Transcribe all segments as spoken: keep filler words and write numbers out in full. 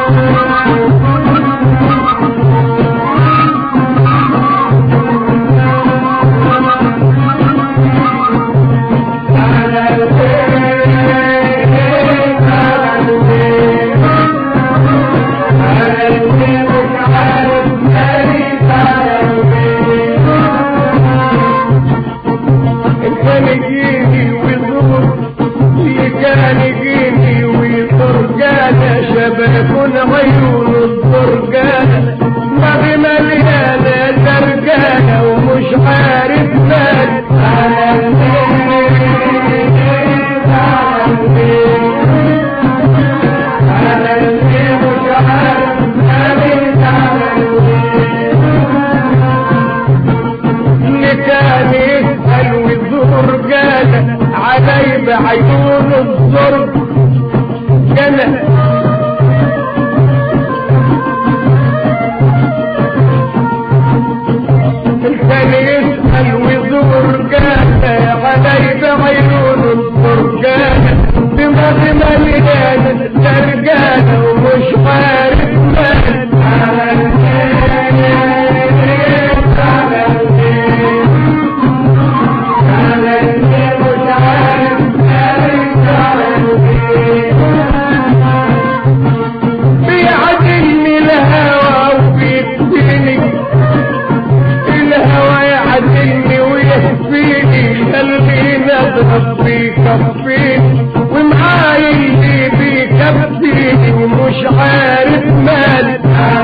بعيون الزرق جنة كان يسأل ويزور جنة علي بعيون الزرق جنة دماغ مليانة درجانة ومش عارف مال ربي كفيني ومعاي اللي بيكفيني ومش عارف مالي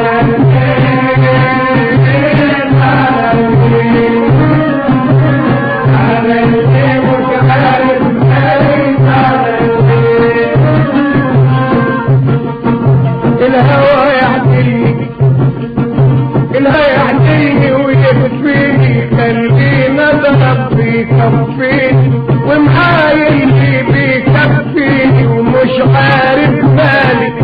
الهوى يعدلني الهوى يعدلني ويكفيني خلينا ربي كفيني ومعاي اللي بيكفيني ومش عارف مالي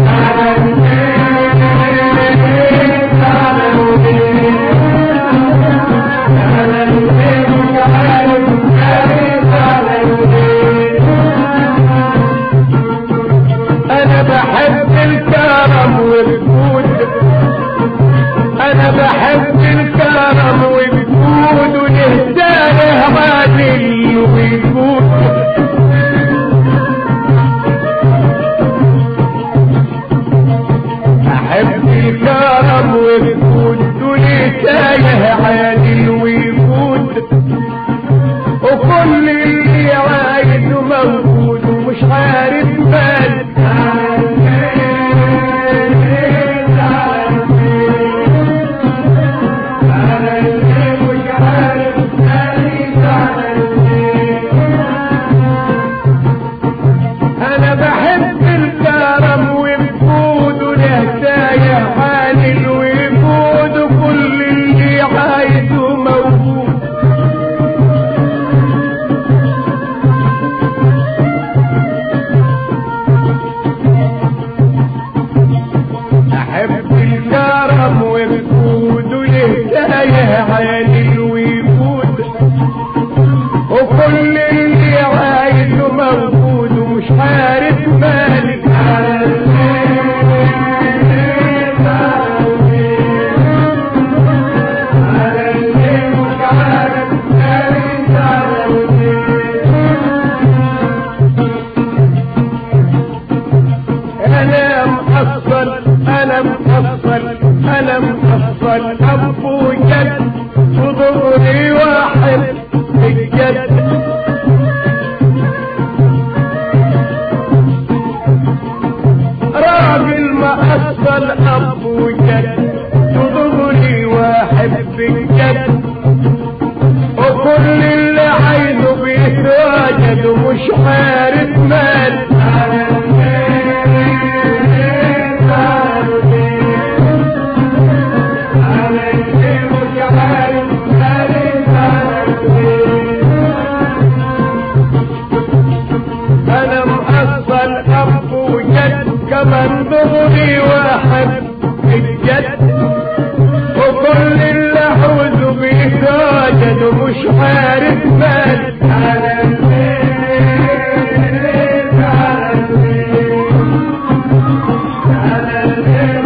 انا بحب الكرم والجود انا بحب الكرم والجود ونهداه عادل ويجود احب الكرم والجود ولسايه عادل ويجود وكل اللي عايزه موجود ومش عارف مال انا بحب الكرم والجود ولهدايا عادل ويجود وكل اللي عايزه موجود احب الكرم والجود ولهدايا عادل ويجود وكل اللي عايزه موجود ومش عارف مالك انا محصل انا محصل انا محصل ابو جد وضغري واحد الجد راجل محصل ابو جد وضغري واحد بالجد وكل اللي عايزه بيتواجد ومش عارف مال انا محصل ابو جد كمان ضغري واحد الجد وكل اللي عاوزه بيتواجد ومش عارف مال على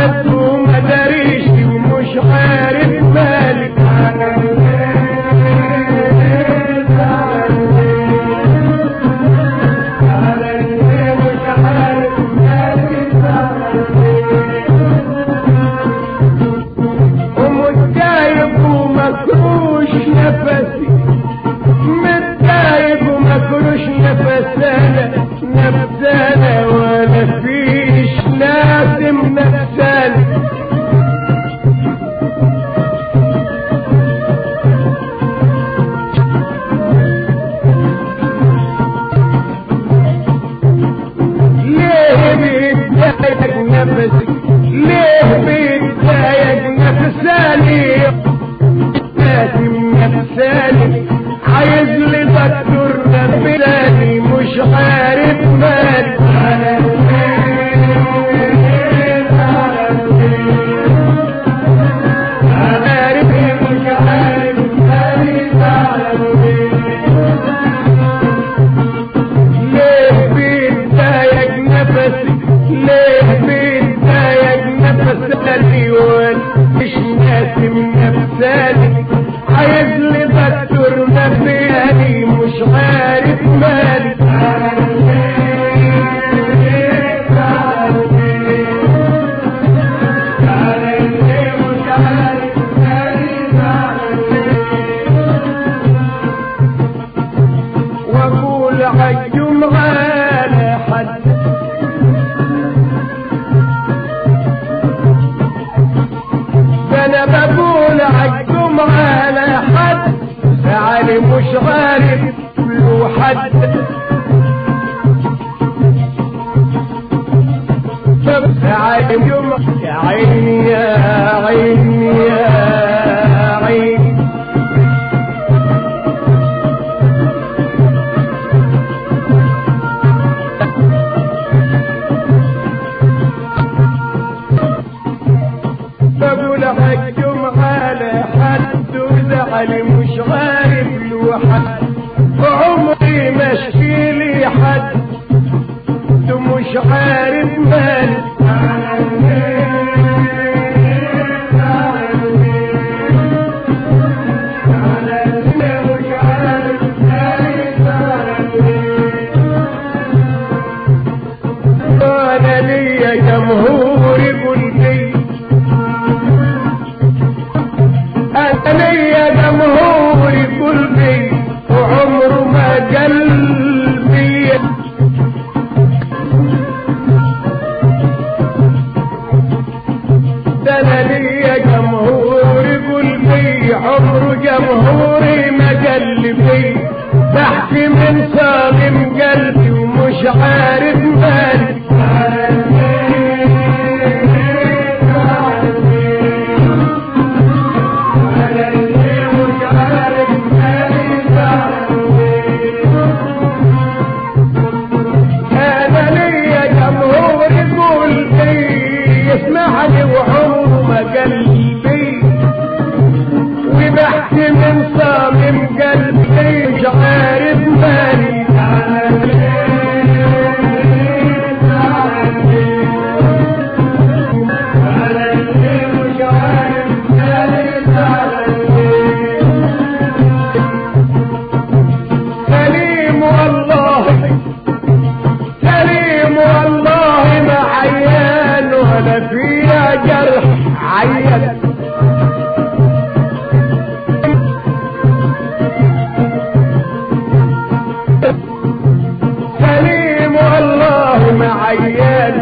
مات وما داريش ومش عارف مالك ومتضايق ومكروش نفسي متضايق ومكروش نفسانا نفسانا ولا فيش لازم نفسانا ليه بيتضايق نفسي ليه بيتضايق نفساني لازم نفساني عايز لي دكتور نفساني مش عارف مالي مش ناسم نفساني عايز لي دكتور نفساني مش عارف مالي واقول عجم على حد انا بقول عجم على حد زعلي مش عارف له حد زعلي يا عيني يا عيني يا عيني بقول حكم على حد وزعلي مش عارف له حد وعمري ما اشكي لي حد ومش عارف مالي انا ليا جمهور يقول لي أنا يا جمهور قلبي وعمره ما قلبي ده أنا ليا جمهور قلبي عمره جمهوري ما قلبي بحكي من صامم قلبي ومش عارف مالي يسمعني وعمره ما قلبي وبحكي من صامم قلبي مش عارف مالي سليم والله سليم والله ما عيان ولا فيها جرح عين سليم والله ما عيان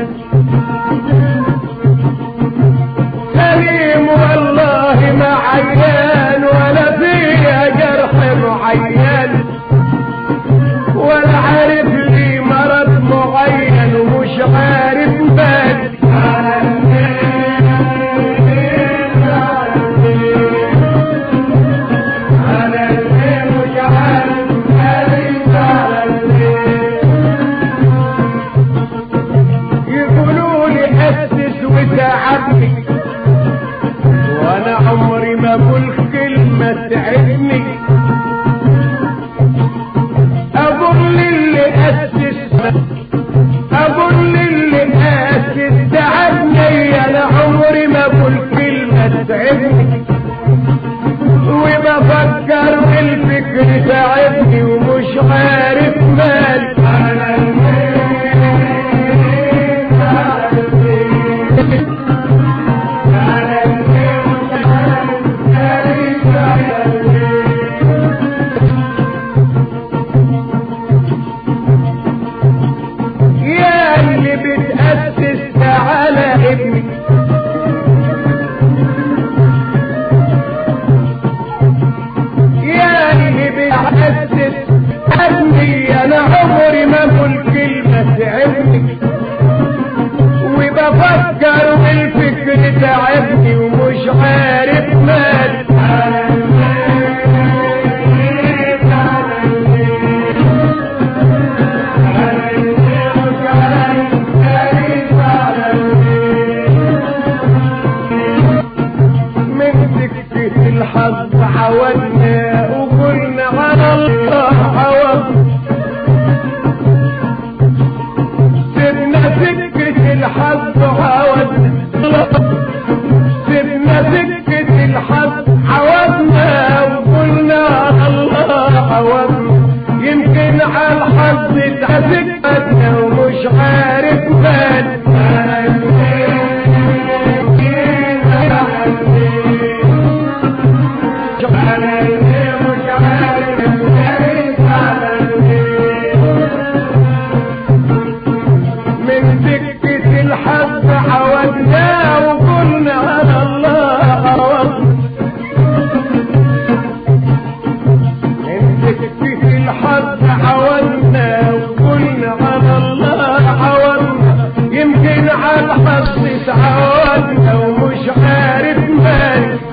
سليم والله ما عيان ولا فيها جرح معين ولا عارف لي مرض معين ومش عارف بالي يقولوا لي اسس وتعبني وانا عمري ما اقول كلمه تعبني اقول اللي اسس اقول اللي اسس تعبني انا عمري متعبني وبفكر الفكر تعبني ومش عارف مالي على يا اللي بتأسس على ابني يا اللي بتأسس ابني انا عمري ما اقول كلمة تعبني وبفكر والفكر تعبني ومش عارف مالي الحظ عودنا وقلنا على الله عوض سيبنا سكة الحظ عودنا سيبنا سكة الحظ عوضنا وقلنا على الله عوضنا يمكن على الحظ اتعزقنا ومش عارف مالي من سكة الحظ عودنا وقلنا على الله عوضنا من سكة الحظ عودنا وقلنا على الله عوضنا يمكن على الحظ تعودنا ومش عارف مالي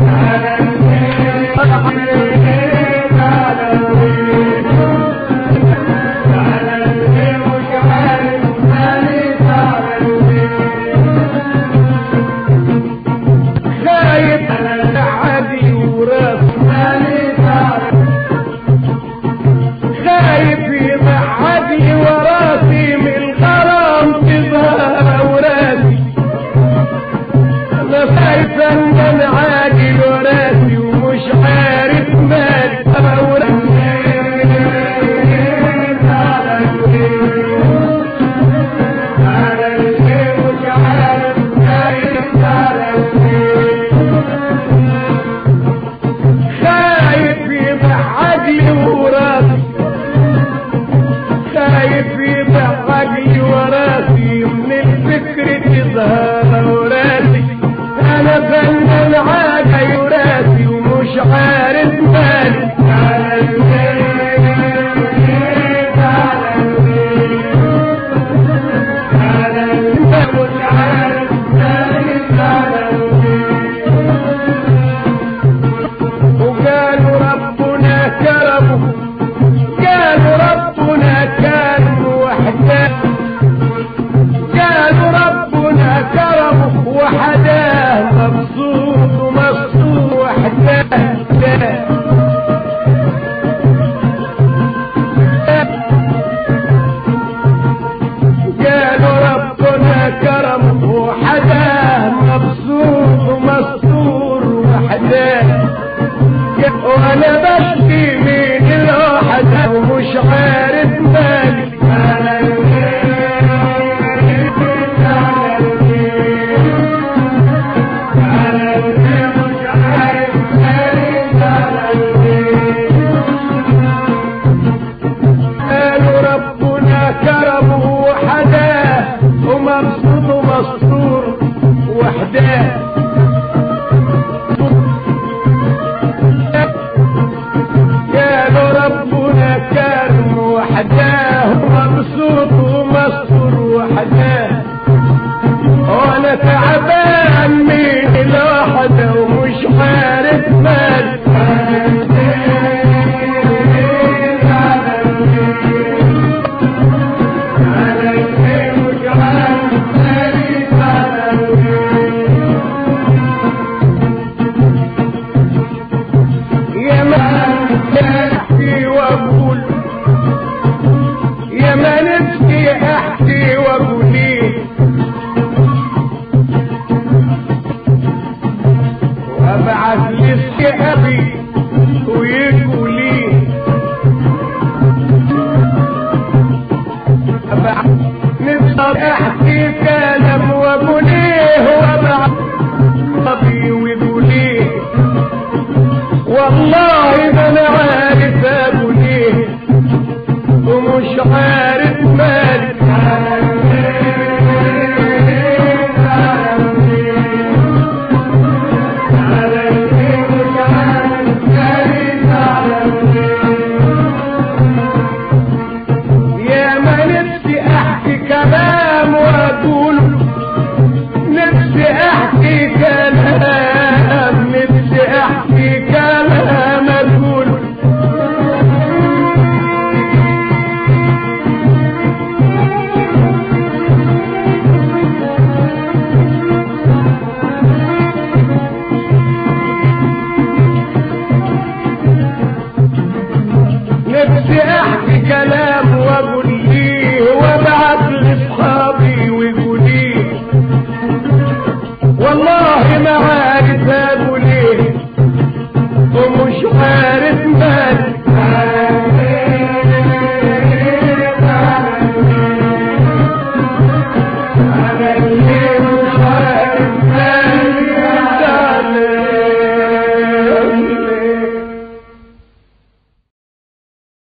الخير